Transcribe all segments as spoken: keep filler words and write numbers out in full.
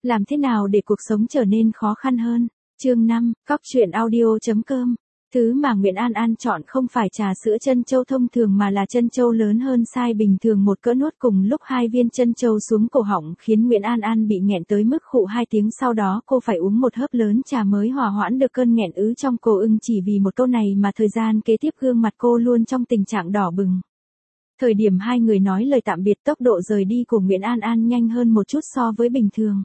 Làm thế nào để cuộc sống trở nên khó khăn hơn? Chương năm, cóc truyện audio chấm com. Thứ mà Nguyễn An An chọn không phải trà sữa trân châu thông thường mà là trân châu lớn hơn size bình thường một cỡ nuốt cùng lúc hai viên trân châu xuống cổ họng khiến Nguyễn An An bị nghẹn tới mức khụ hai tiếng, sau đó cô phải uống một hớp lớn trà mới hòa hoãn được cơn nghẹn ứ trong cổ ưng. Chỉ vì một câu này mà thời gian kế tiếp gương mặt cô luôn trong tình trạng đỏ bừng. Thời điểm hai người nói lời tạm biệt, tốc độ rời đi của Nguyễn An An nhanh hơn một chút so với bình thường.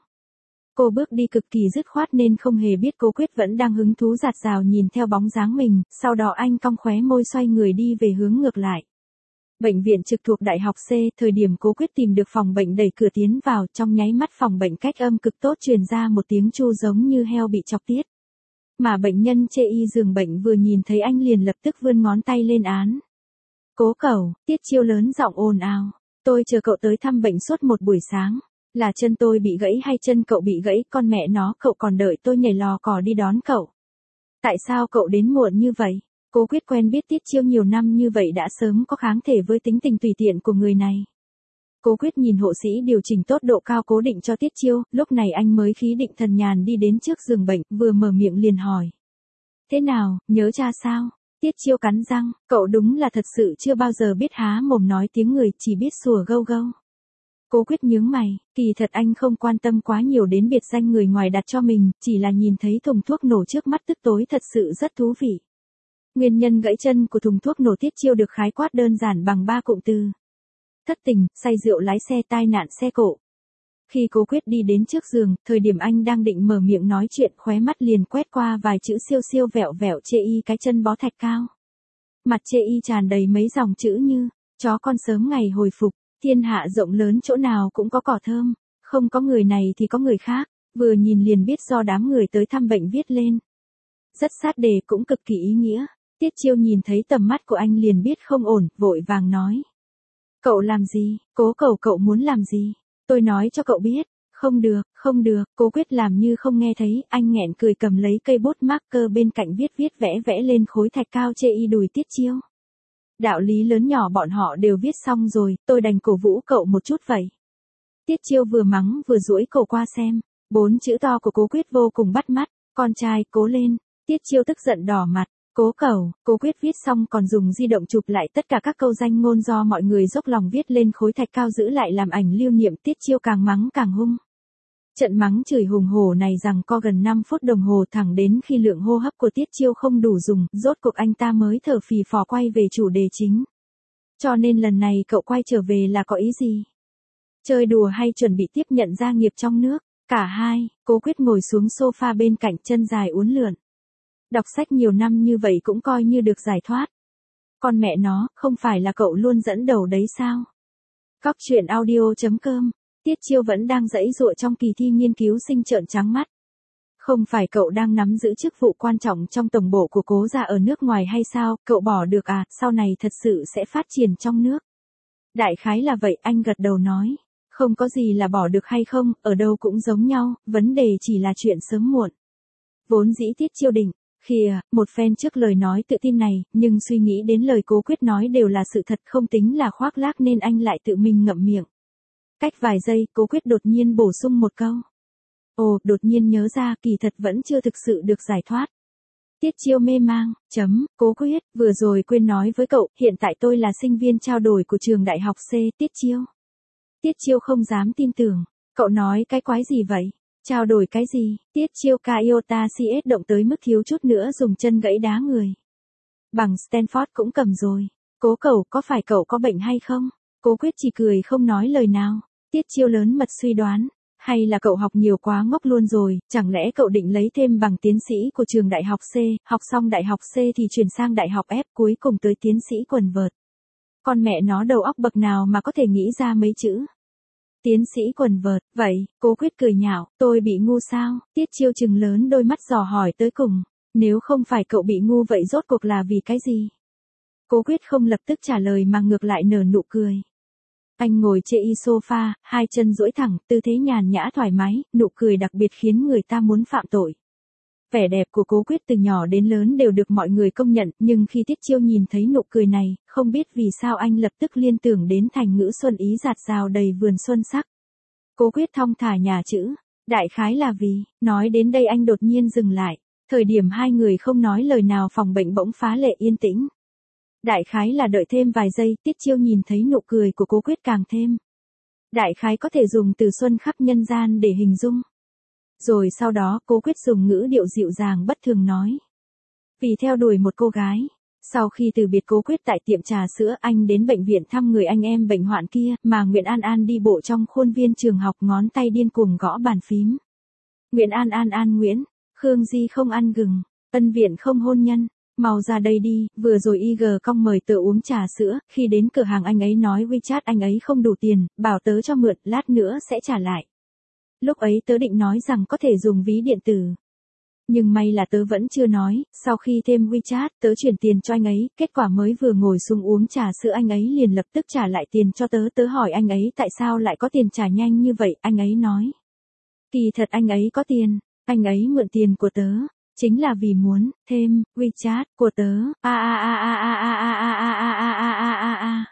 Cô bước đi cực kỳ dứt khoát nên không hề biết Cố Quyết vẫn đang hứng thú dạt dào nhìn theo bóng dáng mình, sau đó anh cong khóe môi xoay người đi về hướng ngược lại. Bệnh viện trực thuộc Đại học C, thời điểm Cố Quyết tìm được phòng bệnh đẩy cửa tiến vào, trong nháy mắt phòng bệnh cách âm cực tốt truyền ra một tiếng chu giống như heo bị chọc tiết. Mà bệnh nhân chê y giường bệnh vừa nhìn thấy anh liền lập tức vươn ngón tay lên án. Cố Cẩu, Tiết Chiêu lớn giọng ồn ào. Tôi chờ cậu tới thăm bệnh suốt một buổi sáng. Là chân tôi bị gãy hay chân cậu bị gãy, con mẹ nó, cậu còn đợi tôi nhảy lò cò đi đón cậu. Tại sao cậu đến muộn như vậy? Cố Quyết quen biết Tiết Chiêu nhiều năm như vậy đã sớm có kháng thể với tính tình tùy tiện của người này. Cố Quyết nhìn hộ sĩ điều chỉnh tốt độ cao cố định cho Tiết Chiêu, lúc này anh mới khí định thần nhàn đi đến trước giường bệnh, vừa mở miệng liền hỏi. Thế nào, nhớ cha sao? Tiết Chiêu cắn răng, cậu đúng là thật sự chưa bao giờ biết há mồm nói tiếng người, chỉ biết sủa gâu gâu. Cố Quyết nhướng mày, kỳ thật anh không quan tâm quá nhiều đến biệt danh người ngoài đặt cho mình, chỉ là nhìn thấy thùng thuốc nổ trước mắt tức tối thật sự rất thú vị. Nguyên nhân gãy chân của thùng thuốc nổ Tiết Chiêu được khái quát đơn giản bằng ba cụm từ. Thất tình, say rượu lái xe, tai nạn xe cộ. Khi Cố Quyết đi đến trước giường, thời điểm anh đang định mở miệng nói chuyện, khóe mắt liền quét qua vài chữ siêu siêu vẹo vẹo chê y cái chân bó thạch cao. Mặt chê y tràn đầy mấy dòng chữ như, chó con sớm ngày hồi phục. Thiên hạ rộng lớn chỗ nào cũng có cỏ thơm, không có người này thì có người khác, vừa nhìn liền biết do đám người tới thăm bệnh viết lên. Rất sát đề cũng cực kỳ ý nghĩa, Tiết Chiêu nhìn thấy tầm mắt của anh liền biết không ổn, vội vàng nói. Cậu làm gì, Cố Cẩu cậu muốn làm gì, tôi nói cho cậu biết, không được, không được, Cố Quyết làm như không nghe thấy, anh nghẹn cười cầm lấy cây bút marker bên cạnh viết viết vẽ vẽ lên khối thạch cao chê y đùi Tiết Chiêu. Đạo lý lớn nhỏ bọn họ đều viết xong rồi, tôi đành cổ vũ cậu một chút vậy. Tiết Chiêu vừa mắng vừa duỗi cổ qua xem, bốn chữ to của Cố Quyết vô cùng bắt mắt, con trai, cố lên. Tiết Chiêu tức giận đỏ mặt, Cố Cẩu, Cố Quyết viết xong còn dùng di động chụp lại tất cả các câu danh ngôn do mọi người dốc lòng viết lên khối thạch cao giữ lại làm ảnh lưu niệm. Tiết Chiêu càng mắng càng hung. Trận mắng chửi hùng hổ này rằng co gần năm phút đồng hồ, thẳng đến khi lượng hô hấp của Tiết Chiêu không đủ dùng, rốt cuộc anh ta mới thở phì phò quay về chủ đề chính. Cho nên lần này cậu quay trở về là có ý gì? Chơi đùa hay chuẩn bị tiếp nhận gia nghiệp trong nước? Cả hai. Cố Quyết ngồi xuống sofa bên cạnh, chân dài uốn lượn. Đọc sách nhiều năm như vậy cũng coi như được giải thoát. Con mẹ nó, không phải là cậu luôn dẫn đầu đấy sao? Cóc truyện audio chấm com. Tiết Chiêu vẫn đang giãy giụa trong kỳ thi nghiên cứu sinh trợn trắng mắt. Không phải cậu đang nắm giữ chức vụ quan trọng trong tổng bộ của Cố gia ở nước ngoài hay sao, cậu bỏ được à, sau này thật sự sẽ phát triển trong nước. Đại khái là vậy, anh gật đầu nói. Không có gì là bỏ được hay không, ở đâu cũng giống nhau, vấn đề chỉ là chuyện sớm muộn. Vốn dĩ Tiết Chiêu định, khìa, một phen trước lời nói tự tin này, nhưng suy nghĩ đến lời Cố Quyết nói đều là sự thật không tính là khoác lác nên anh lại tự mình ngậm miệng. Cách vài giây, Cố Quyết đột nhiên bổ sung một câu. Ồ, đột nhiên nhớ ra, kỳ thật vẫn chưa thực sự được giải thoát. Tiết Chiêu mê mang, chấm, Cố Quyết, vừa rồi quên nói với cậu, hiện tại tôi là sinh viên trao đổi của trường Đại học C, Tiết Chiêu. Tiết Chiêu không dám tin tưởng, cậu nói cái quái gì vậy? Trao đổi cái gì? Tiết Chiêu ca iota cs động tới mức thiếu chút nữa dùng chân gãy đá người. Bằng Stanford cũng cầm rồi. Cố Cẩu, có phải cậu có bệnh hay không? Cố Quyết chỉ cười không nói lời nào. Tiết Chiêu lớn mật suy đoán, hay là cậu học nhiều quá ngốc luôn rồi, chẳng lẽ cậu định lấy thêm bằng tiến sĩ của trường Đại học C, học xong Đại học C thì chuyển sang Đại học F, cuối cùng tới tiến sĩ quần vợt. Con mẹ nó đầu óc bậc nào mà có thể nghĩ ra mấy chữ. Tiến sĩ quần vợt, vậy, Cố Quyết cười nhạo, tôi bị ngu sao? Tiết Chiêu trừng lớn đôi mắt dò hỏi tới cùng, nếu không phải cậu bị ngu vậy rốt cuộc là vì cái gì? Cố Quyết không lập tức trả lời mà ngược lại nở nụ cười. Anh ngồi chê y sofa, hai chân duỗi thẳng, tư thế nhàn nhã thoải mái, nụ cười đặc biệt khiến người ta muốn phạm tội. Vẻ đẹp của Cố Quyết từ nhỏ đến lớn đều được mọi người công nhận, nhưng khi Tiết Chiêu nhìn thấy nụ cười này, không biết vì sao anh lập tức liên tưởng đến thành ngữ xuân ý dạt dào đầy vườn xuân sắc. Cố Quyết thong thả nhà chữ, Đại khái là vì, nói đến đây anh đột nhiên dừng lại. Thời điểm hai người không nói lời nào phòng bệnh bỗng phá lệ yên tĩnh. Đại khái là đợi thêm vài giây, Tiết Chiêu nhìn thấy nụ cười của Cố Quyết càng thêm. Đại khái có thể dùng từ xuân khắp nhân gian để hình dung. Rồi sau đó Cố Quyết dùng ngữ điệu dịu dàng bất thường nói. Vì theo đuổi một cô gái. Sau khi từ biệt Cố Quyết tại tiệm trà sữa, anh đến bệnh viện thăm người anh em bệnh hoạn kia, mà Nguyễn An An đi bộ trong khuôn viên trường học, ngón tay điên cuồng gõ bàn phím. Nguyễn An An An Nguyễn, Khương Di không ăn gừng, Ân Viện không hôn nhân, mau ra đây đi, vừa rồi i giê Cong mời tớ uống trà sữa, khi đến cửa hàng anh ấy nói WeChat anh ấy không đủ tiền, bảo tớ cho mượn, lát nữa sẽ trả lại. Lúc ấy tớ định nói rằng có thể dùng ví điện tử. Nhưng may là tớ vẫn chưa nói, sau khi thêm WeChat, tớ chuyển tiền cho anh ấy, kết quả mới vừa ngồi xuống uống trà sữa anh ấy liền lập tức trả lại tiền cho tớ, tớ hỏi anh ấy tại sao lại có tiền trả nhanh như vậy, anh ấy nói. Kỳ thật anh ấy có tiền, anh ấy mượn tiền của tớ, chính là vì muốn, thêm, WeChat, của tớ, a a a a a a a a a a a a a a.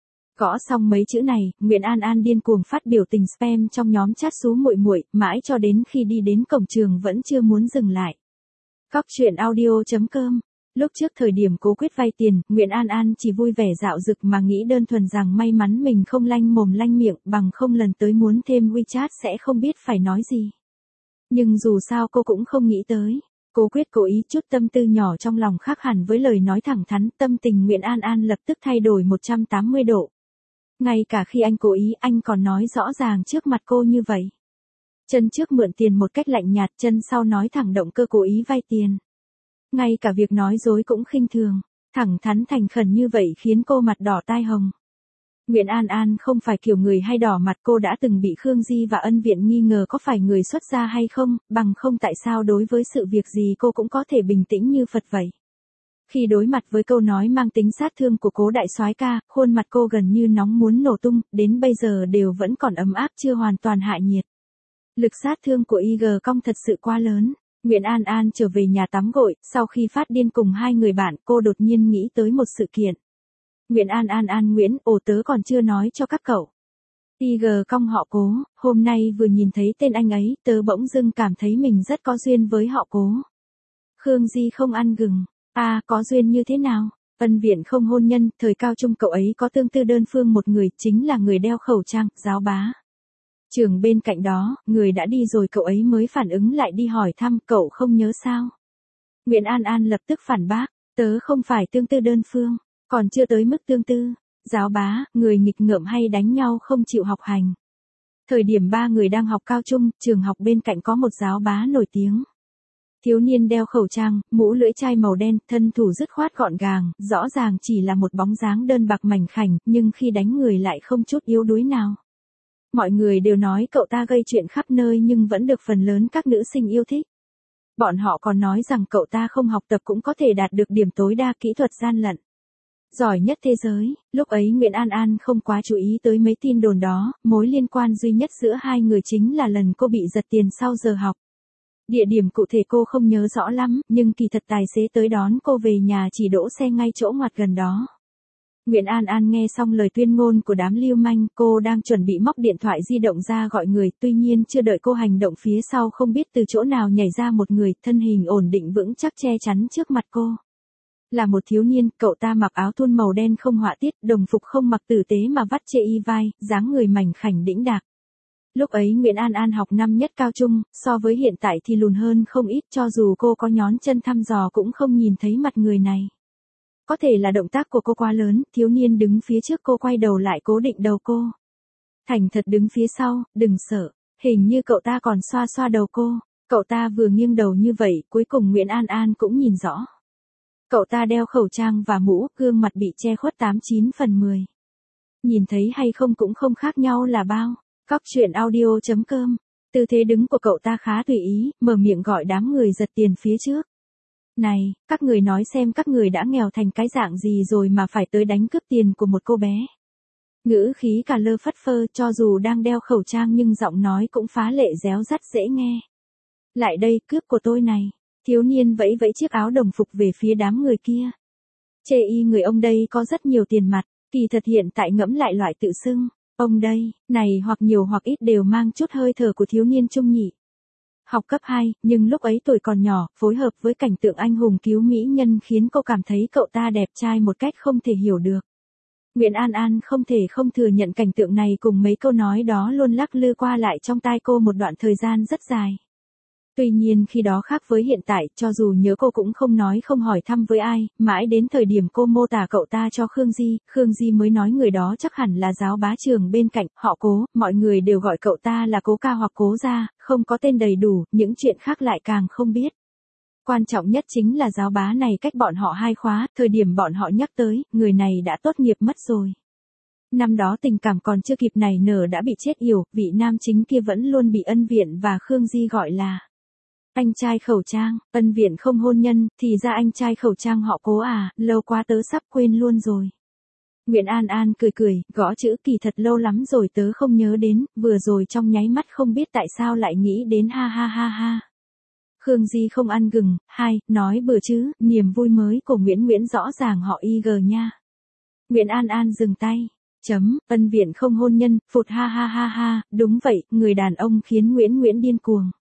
Gõ xong mấy chữ này, Nguyễn An An điên cuồng phát biểu tình spam trong nhóm chat xú muội muội, mãi cho đến khi đi đến cổng trường vẫn chưa muốn dừng lại. Cóc truyện audio chấm com. Lúc trước thời điểm Cố Quyết vay tiền, Nguyễn An An chỉ vui vẻ dạo dực mà nghĩ đơn thuần rằng may mắn mình không lanh mồm lanh miệng, bằng không lần tới muốn thêm WeChat sẽ không biết phải nói gì. Nhưng dù sao cô cũng không nghĩ tới. Cố Quyết cố ý chút tâm tư nhỏ trong lòng khác hẳn với lời nói thẳng thắn, tâm tình Nguyễn An An lập tức thay đổi một trăm tám mươi độ. Ngay cả khi anh cố ý, anh còn nói rõ ràng trước mặt cô như vậy. Chân trước mượn tiền một cách lạnh nhạt, chân sau nói thẳng động cơ cố ý vay tiền. Ngay cả việc nói dối cũng khinh thường, thẳng thắn thành khẩn như vậy khiến cô mặt đỏ tai hồng. Nguyễn An An không phải kiểu người hay đỏ mặt, cô đã từng bị Khương Di và Ân Viện nghi ngờ có phải người xuất gia hay không, bằng không tại sao đối với sự việc gì cô cũng có thể bình tĩnh như Phật vậy. Khi đối mặt với câu nói mang tính sát thương của Cố đại soái ca, khuôn mặt cô gần như nóng muốn nổ tung, đến bây giờ đều vẫn còn ấm áp chưa hoàn toàn hạ nhiệt. Lực sát thương của i giê Cong thật sự quá lớn. Nguyễn An An trở về nhà tắm gội, sau khi phát điên cùng hai người bạn, cô đột nhiên nghĩ tới một sự kiện. Nguyễn An An An Nguyễn, ồ tớ còn chưa nói cho các cậu. i giê Cong họ Cố, hôm nay vừa nhìn thấy tên anh ấy, tớ bỗng dưng cảm thấy mình rất có duyên với họ Cố. Khương Di không ăn gừng. À, có duyên như thế nào? Ân Viện không hôn nhân, thời cao trung cậu ấy có tương tư đơn phương một người, chính là người đeo khẩu trang, Giáo Bá. Trường bên cạnh đó, người đã đi rồi cậu ấy mới phản ứng lại đi hỏi thăm, cậu không nhớ sao? Nguyễn An An lập tức phản bác, tớ không phải tương tư đơn phương, còn chưa tới mức tương tư. Giáo Bá, người nghịch ngợm hay đánh nhau không chịu học hành. Thời điểm ba người đang học cao trung, trường học bên cạnh có một giáo bá nổi tiếng. Thiếu niên đeo khẩu trang, mũ lưỡi chai màu đen, thân thủ dứt khoát gọn gàng, rõ ràng chỉ là một bóng dáng đơn bạc mảnh khảnh, nhưng khi đánh người lại không chút yếu đuối nào. Mọi người đều nói cậu ta gây chuyện khắp nơi nhưng vẫn được phần lớn các nữ sinh yêu thích. Bọn họ còn nói rằng cậu ta không học tập cũng có thể đạt được điểm tối đa kỹ thuật gian lận. Giỏi nhất thế giới, lúc ấy Nguyễn An An không quá chú ý tới mấy tin đồn đó, mối liên quan duy nhất giữa hai người chính là lần cô bị giật tiền sau giờ học. Địa điểm cụ thể cô không nhớ rõ lắm, nhưng kỳ thật tài xế tới đón cô về nhà chỉ đỗ xe ngay chỗ ngoặt gần đó. Nguyễn An An nghe xong lời tuyên ngôn của đám lưu manh, cô đang chuẩn bị móc điện thoại di động ra gọi người, tuy nhiên chưa đợi cô hành động phía sau không biết từ chỗ nào nhảy ra một người, thân hình ổn định vững chắc che chắn trước mặt cô. Là một thiếu niên, cậu ta mặc áo thun màu đen không họa tiết, đồng phục không mặc tử tế mà vắt chê y vai, dáng người mảnh khảnh đĩnh đạc. Lúc ấy Nguyễn An An học năm nhất cao trung, so với hiện tại thì lùn hơn không ít, cho dù cô có nhón chân thăm dò cũng không nhìn thấy mặt người này. Có thể là động tác của cô quá lớn, thiếu niên đứng phía trước cô quay đầu lại cố định đầu cô. Thành thật đứng phía sau, đừng sợ, hình như cậu ta còn xoa xoa đầu cô. Cậu ta vừa nghiêng đầu như vậy, cuối cùng Nguyễn An An cũng nhìn rõ. Cậu ta đeo khẩu trang và mũ, gương mặt bị che khuất tám chín phần mười. Nhìn thấy hay không cũng không khác nhau là bao. Cóc truyện audio chấm com. Tư thế đứng của cậu ta khá tùy ý, mở miệng gọi đám người giật tiền phía trước. Này, các người nói xem các người đã nghèo thành cái dạng gì rồi mà phải tới đánh cướp tiền của một cô bé. Ngữ khí cả lơ phất phơ, cho dù đang đeo khẩu trang nhưng giọng nói cũng phá lệ réo rắt dễ nghe. Lại đây, cướp của tôi này. Thiếu niên vẫy vẫy chiếc áo đồng phục về phía đám người kia. Chê y người ông đây có rất nhiều tiền mặt, kỳ thật hiện tại ngẫm lại loại tự xưng. Ông đây, này hoặc nhiều hoặc ít đều mang chút hơi thở của thiếu niên trung nhị. Học cấp hai, nhưng lúc ấy tuổi còn nhỏ, phối hợp với cảnh tượng anh hùng cứu mỹ nhân khiến cô cảm thấy cậu ta đẹp trai một cách không thể hiểu được. Nguyễn An An không thể không thừa nhận cảnh tượng này cùng mấy câu nói đó luôn lắc lư qua lại trong tai cô một đoạn thời gian rất dài. Tuy nhiên khi đó khác với hiện tại, cho dù nhớ cô cũng không nói không hỏi thăm với ai, mãi đến thời điểm cô mô tả cậu ta cho Khương Di, Khương Di mới nói người đó chắc hẳn là giáo bá trường bên cạnh, họ Cố, mọi người đều gọi cậu ta là Cố ca hoặc Cố gia, không có tên đầy đủ, những chuyện khác lại càng không biết. Quan trọng nhất chính là giáo bá này cách bọn họ hai khóa, thời điểm bọn họ nhắc tới, người này đã tốt nghiệp mất rồi. Năm đó tình cảm còn chưa kịp nảy nở đã bị chết yểu, vị nam chính kia vẫn luôn bị Ân Viện và Khương Di gọi là anh trai khẩu trang. Ân Viện không hôn nhân, thì ra anh trai khẩu trang họ Cố à, lâu quá tớ sắp quên luôn rồi. Nguyễn An An cười cười, gõ chữ kỳ thật lâu lắm rồi tớ không nhớ đến, vừa rồi trong nháy mắt không biết tại sao lại nghĩ đến ha ha ha ha. Khương Di không ăn gừng, hai, nói bừa chứ, niềm vui mới của Nguyễn Nguyễn rõ ràng họ i giê nha. Nguyễn An An dừng tay, chấm, Ân Viện không hôn nhân, phụt ha ha ha ha, đúng vậy, người đàn ông khiến Nguyễn Nguyễn điên cuồng.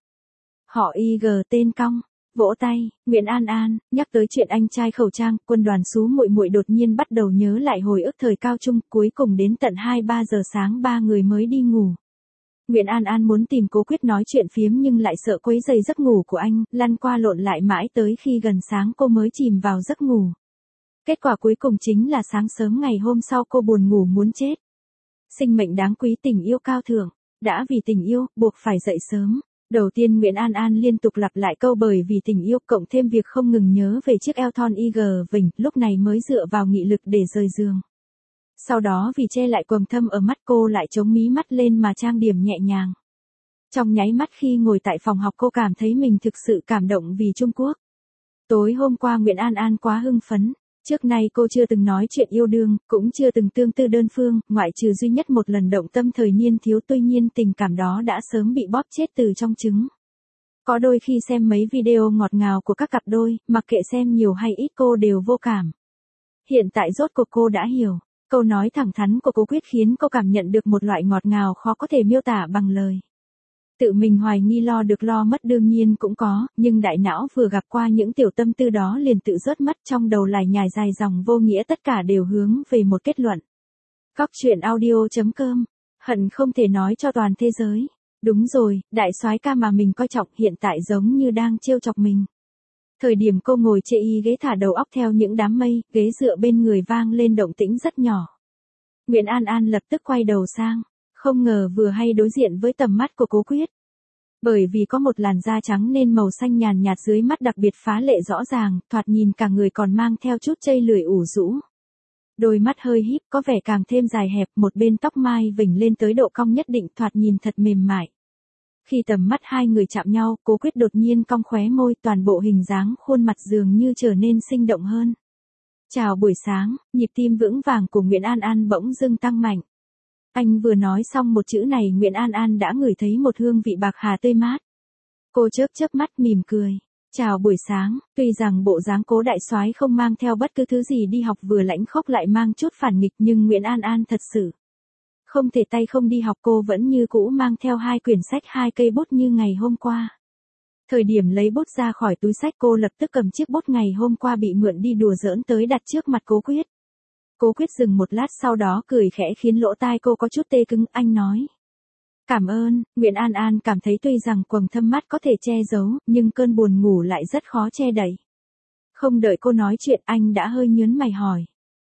Họ i giê tên cong, vỗ tay, Nguyễn An An, nhắc tới chuyện anh trai khẩu trang, quân đoàn Sú muội muội đột nhiên bắt đầu nhớ lại hồi ức thời cao trung, cuối cùng đến tận hai ba giờ sáng ba người mới đi ngủ. Nguyễn An An muốn tìm Cố Quyết nói chuyện phiếm nhưng lại sợ quấy rầy giấc ngủ của anh, lăn qua lộn lại mãi tới khi gần sáng cô mới chìm vào giấc ngủ. Kết quả cuối cùng chính là sáng sớm ngày hôm sau cô buồn ngủ muốn chết. Sinh mệnh đáng quý, tình yêu cao thượng, đã vì tình yêu, buộc phải dậy sớm. Đầu tiên Nguyễn An An liên tục lặp lại câu bởi vì tình yêu cộng thêm việc không ngừng nhớ về chiếc eo thon i giê vỉnh, lúc này mới dựa vào nghị lực để rời giường. Sau đó vì che lại quầng thâm ở mắt cô lại chống mí mắt lên mà trang điểm nhẹ nhàng. Trong nháy mắt khi ngồi tại phòng học cô cảm thấy mình thực sự cảm động vì Trung Quốc. Tối hôm qua Nguyễn An An quá hưng phấn. Trước nay cô chưa từng nói chuyện yêu đương, cũng chưa từng tương tư đơn phương, ngoại trừ duy nhất một lần động tâm thời niên thiếu, tuy nhiên tình cảm đó đã sớm bị bóp chết từ trong trứng. Có đôi khi xem mấy video ngọt ngào của các cặp đôi, mặc kệ xem nhiều hay ít cô đều vô cảm. Hiện tại rốt cuộc cô đã hiểu, câu nói thẳng thắn của Cố Quyết khiến cô cảm nhận được một loại ngọt ngào khó có thể miêu tả bằng lời. Tự mình hoài nghi lo được lo mất đương nhiên cũng có, nhưng đại não vừa gặp qua những tiểu tâm tư đó liền tự rớt mất, trong đầu lải nhải dài dòng vô nghĩa, tất cả đều hướng về một kết luận. Cóc truyện audio chấm com, hận không thể nói cho toàn thế giới. Đúng rồi, đại soái ca mà mình coi trọng hiện tại giống như đang trêu chọc mình. Thời điểm cô ngồi chê y ghế thả đầu óc theo những đám mây, ghế dựa bên người vang lên động tĩnh rất nhỏ. Nguyễn An An lập tức quay đầu sang. Không ngờ vừa hay đối diện với tầm mắt của Cố Quyết. Bởi vì có một làn da trắng nên màu xanh nhàn nhạt dưới mắt đặc biệt phá lệ rõ ràng, thoạt nhìn cả người còn mang theo chút chây lười ủ rũ. Đôi mắt hơi híp có vẻ càng thêm dài hẹp, một bên tóc mai vểnh lên tới độ cong nhất định, thoạt nhìn thật mềm mại. Khi tầm mắt hai người chạm nhau, Cố Quyết đột nhiên cong khóe môi, toàn bộ hình dáng khuôn mặt dường như trở nên sinh động hơn. Chào buổi sáng, nhịp tim vững vàng của Nguyễn An An bỗng dưng tăng mạnh. Anh vừa nói xong một chữ này Nguyễn An An đã ngửi thấy một hương vị bạc hà tươi mát. Cô chớp chớp mắt mỉm cười. Chào buổi sáng, tuy rằng bộ dáng Cố đại soái không mang theo bất cứ thứ gì đi học, vừa lãnh khốc lại mang chút phản nghịch, nhưng Nguyễn An An thật sự không thể tay không đi học, cô vẫn như cũ mang theo hai quyển sách, hai cây bút như ngày hôm qua. Thời điểm lấy bút ra khỏi túi sách cô lập tức cầm chiếc bút ngày hôm qua bị mượn đi đùa giỡn tới đặt trước mặt Cố Quyết. Cố Quyết dừng một lát sau đó cười khẽ khiến lỗ tai cô có chút tê cứng, anh nói. Cảm ơn. Nguyễn An An cảm thấy tuy rằng quầng thâm mắt có thể che giấu, nhưng cơn buồn ngủ lại rất khó che đậy. Không đợi cô nói chuyện anh đã hơi nhớn mày hỏi.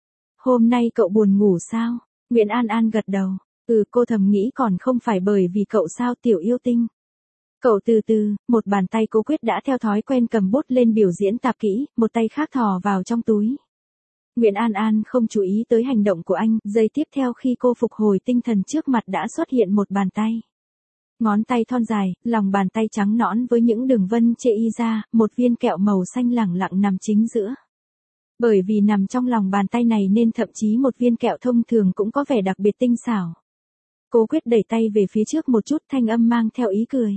Hôm nay cậu buồn ngủ sao? Nguyễn An An gật đầu. Ừ, cô thầm nghĩ còn không phải bởi vì cậu sao tiểu yêu tinh. Cậu từ từ, một bàn tay Cố Quyết đã theo thói quen cầm bút lên biểu diễn tạp kỹ, một tay khác thò vào trong túi. Nguyễn An An không chú ý tới hành động của anh, giây tiếp theo khi cô phục hồi tinh thần trước mặt đã xuất hiện một bàn tay. Ngón tay thon dài, lòng bàn tay trắng nõn với những đường vân chê y ra, một viên kẹo màu xanh lẳng lặng nằm chính giữa. Bởi vì nằm trong lòng bàn tay này nên thậm chí một viên kẹo thông thường cũng có vẻ đặc biệt tinh xảo. Cố Quyết đẩy tay về phía trước một chút, thanh âm mang theo ý cười.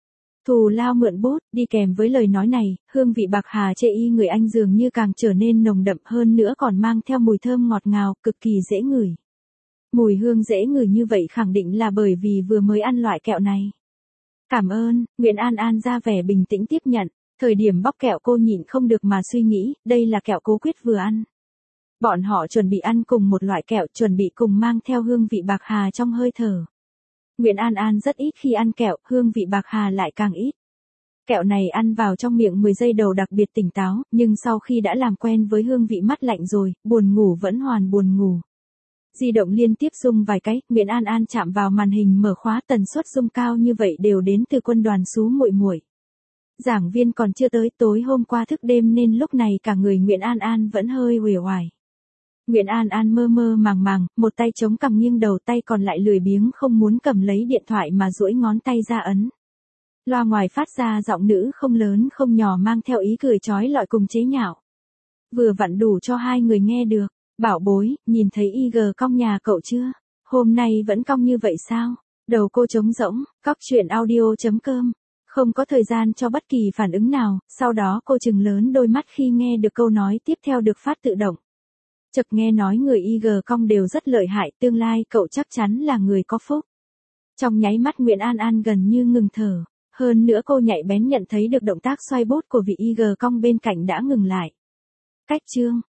Thù lao mượn bút, đi kèm với lời nói này, hương vị bạc hà chê y người anh dường như càng trở nên nồng đậm hơn nữa, còn mang theo mùi thơm ngọt ngào, cực kỳ dễ ngửi. Mùi hương dễ ngửi như vậy khẳng định là bởi vì vừa mới ăn loại kẹo này. Cảm ơn, Nguyễn An An ra vẻ bình tĩnh tiếp nhận. Thời điểm bóc kẹo cô nhịn không được mà suy nghĩ, đây là kẹo Cố Quyết vừa ăn. Bọn họ chuẩn bị ăn cùng một loại kẹo, chuẩn bị cùng mang theo hương vị bạc hà trong hơi thở. Nguyễn An An rất ít khi ăn kẹo, hương vị bạc hà lại càng ít. Kẹo này ăn vào trong miệng mười giây đầu đặc biệt tỉnh táo, nhưng sau khi đã làm quen với hương vị mát lạnh rồi, buồn ngủ vẫn hoàn buồn ngủ. Di động liên tiếp rung vài cái, Nguyễn An An chạm vào màn hình mở khóa, tần suất rung cao như vậy đều đến từ quân đoàn Sú muội muội. Giảng viên còn chưa tới, tối hôm qua thức đêm nên lúc này cả người Nguyễn An An vẫn hơi uể oải. Nguyễn An An mơ mơ màng màng, một tay chống cằm nghiêng đầu, tay còn lại lười biếng không muốn cầm lấy điện thoại mà duỗi ngón tay ra ấn. Loa ngoài phát ra giọng nữ không lớn không nhỏ mang theo ý cười chói lọi cùng chế nhạo. Vừa vặn đủ cho hai người nghe được. Bảo bối, nhìn thấy i giê cong nhà cậu chưa? Hôm nay vẫn cong như vậy sao? Đầu cô trống rỗng, cóc truyện audio chấm com. Không có thời gian cho bất kỳ phản ứng nào, sau đó cô trừng lớn đôi mắt khi nghe được câu nói tiếp theo được phát tự động. Chợt nghe nói người i giê cong đều rất lợi hại, tương lai cậu chắc chắn là người có phúc. Trong nháy mắt Nguyễn An An gần như ngừng thở, hơn nữa cô nhạy bén nhận thấy được động tác xoay bốt của vị i giê cong bên cạnh đã ngừng lại. Cách chương